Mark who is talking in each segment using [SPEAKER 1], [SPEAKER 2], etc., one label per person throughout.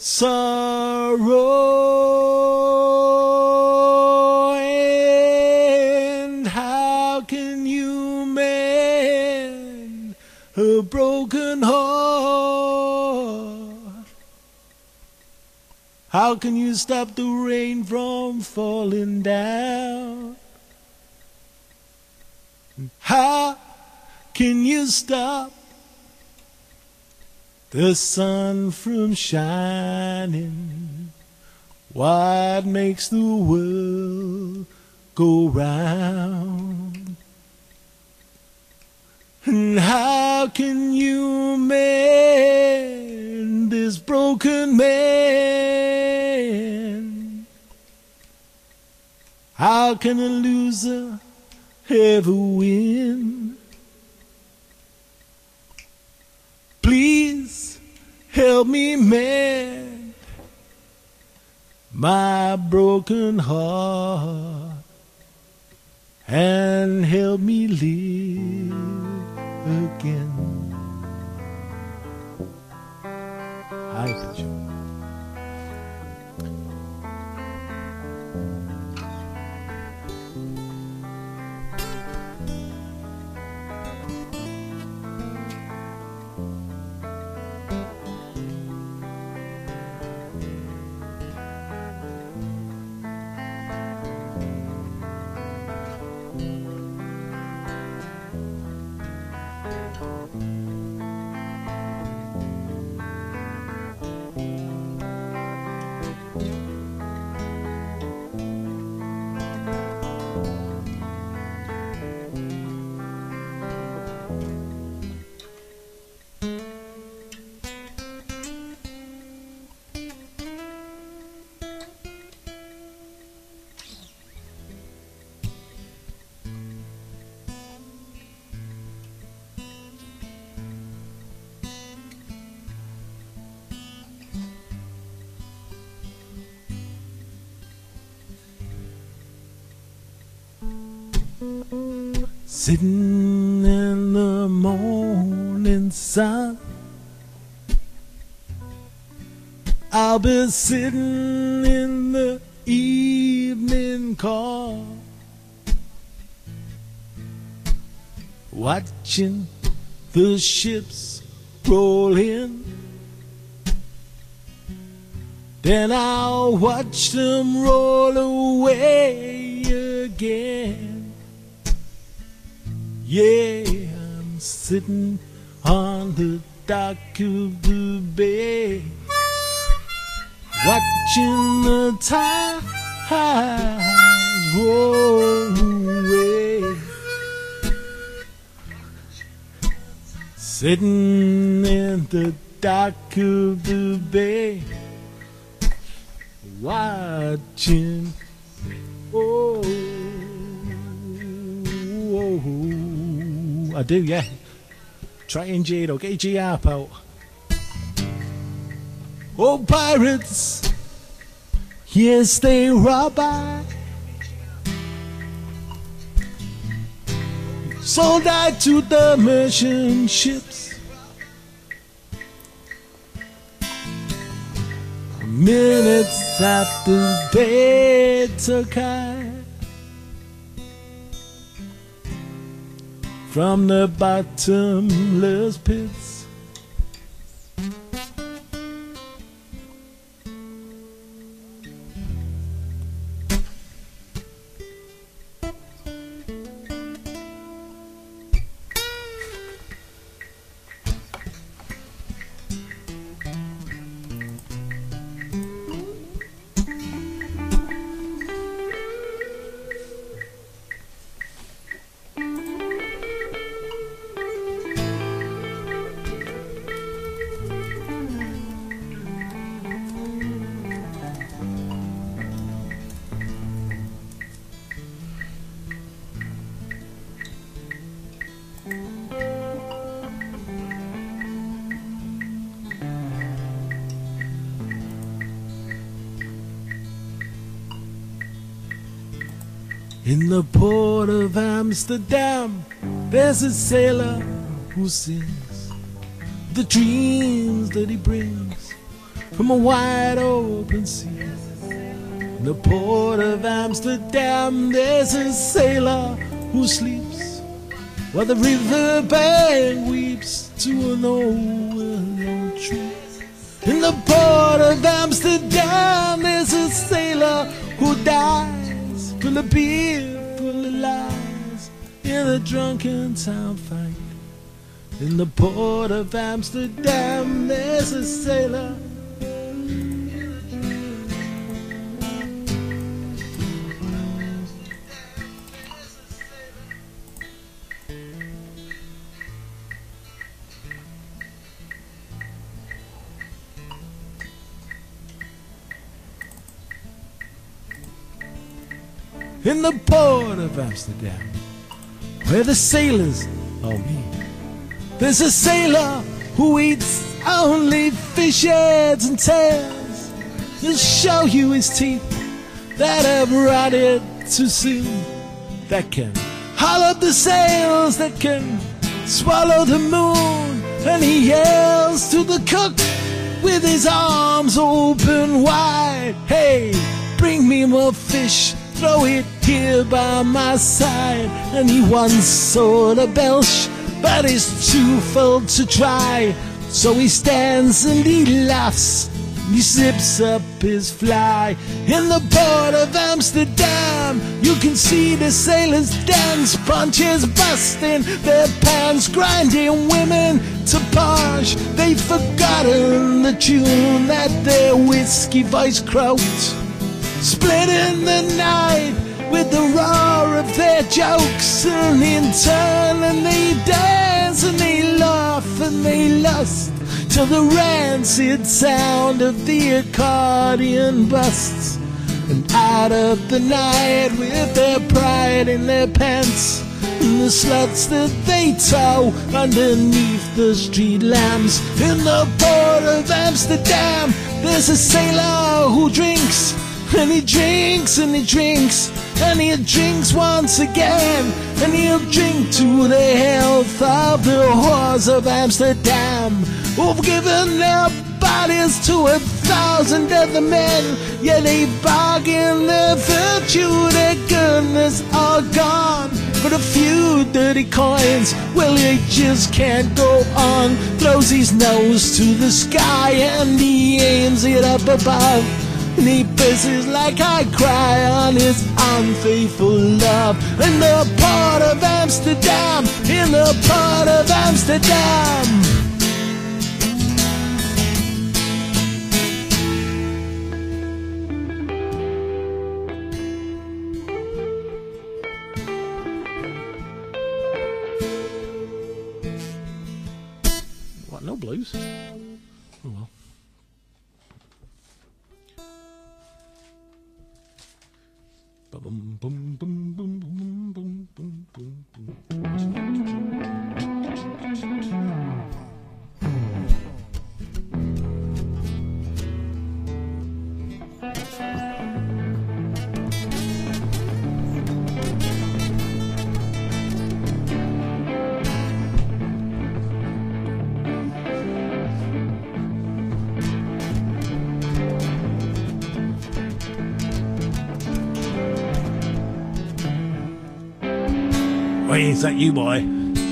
[SPEAKER 1] sorrow, and how can you mend a broken heart? How can you stop the rain from falling down? How can you stop the sun from shining? What makes the world go round? And how can you mend this broken man? How can a loser ever win? Please help me mend my broken heart and help me live again. Hi, Bishop. Sitting in the morning sun, I'll be sitting in the evening car, watching the ships roll in. Then I'll watch them roll away again. Yeah, I'm sitting on the dock of the bay, watching the tides roll away. Sitting in the dock of the bay, watching, oh, I do, yeah. Try and Jado, get your G harp out. Oh, pirates, yes, they rob I. Sold I to the merchant ships. Minutes after they took I from the bottomless pits. In the port of Amsterdam, there's a sailor who sings the dreams that he brings from a wide open sea. In the port of Amsterdam, there's a sailor who sleeps while the riverbank weeps to an old willow tree. In the port of Amsterdam, there's a sailor who dies, full of beer, full of lies, in a drunken town fight. In the port of Amsterdam, there's a sailor. In the port of Amsterdam, where the sailors all meet, there's a sailor who eats only fish heads and tails, to show you his teeth that have rotted too soon, that can haul up the sails, that can swallow the moon. And he yells to the cook with his arms open wide, hey, bring me more fish, throw it here by my side. And he once saw the belch, but it's too full to try. So he stands and he laughs, he zips up his fly. In the port of Amsterdam, you can see the sailors dance, punches busting their pants, grinding women to punch. They've forgotten the tune that their whiskey voice croaked, splitting the night with the roar of their jokes. And in turn, and they dance and they laugh and they lust till the rancid sound of the accordion busts. And out of the night, with their pride in their pants, and the sluts that they tow underneath the street lamps. In the port of Amsterdam, there's a sailor who drinks, and he drinks and he drinks, and he drinks once again, and he'll drink to the health of the whores of Amsterdam, who've given their bodies to 1,000 other men. Yeah, they bargain their virtue, their goodness, all gone for a few dirty coins. Well, he just can't go on. Throws his nose to the sky and he aims it up above, and he pisses like I cry on his unfaithful love. In the port of Amsterdam, in the port of Amsterdam. What, no blues? Oh well. Boom, boom, boom, boom, boom, boom, boom, boom, boom. Wait, is that you, boy?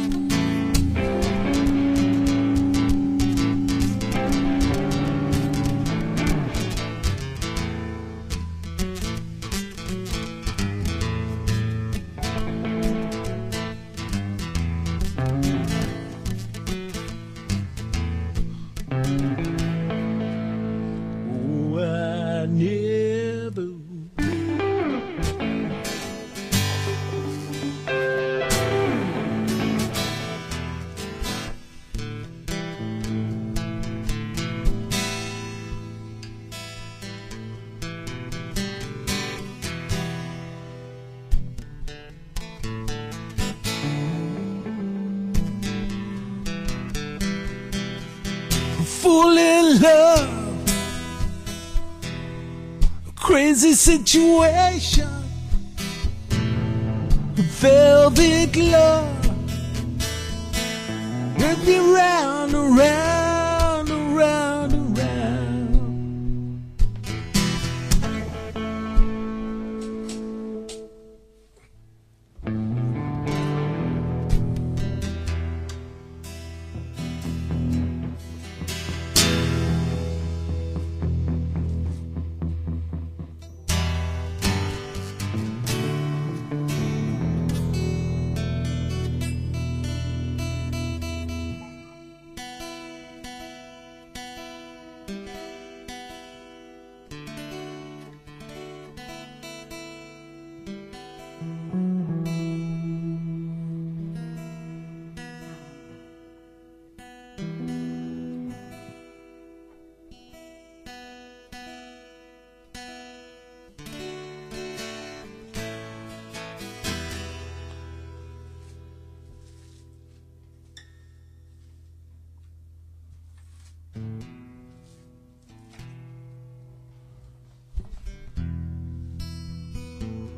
[SPEAKER 1] Oh, I never fall in love, a crazy situation, a velvet glove, get me round, around, around, around.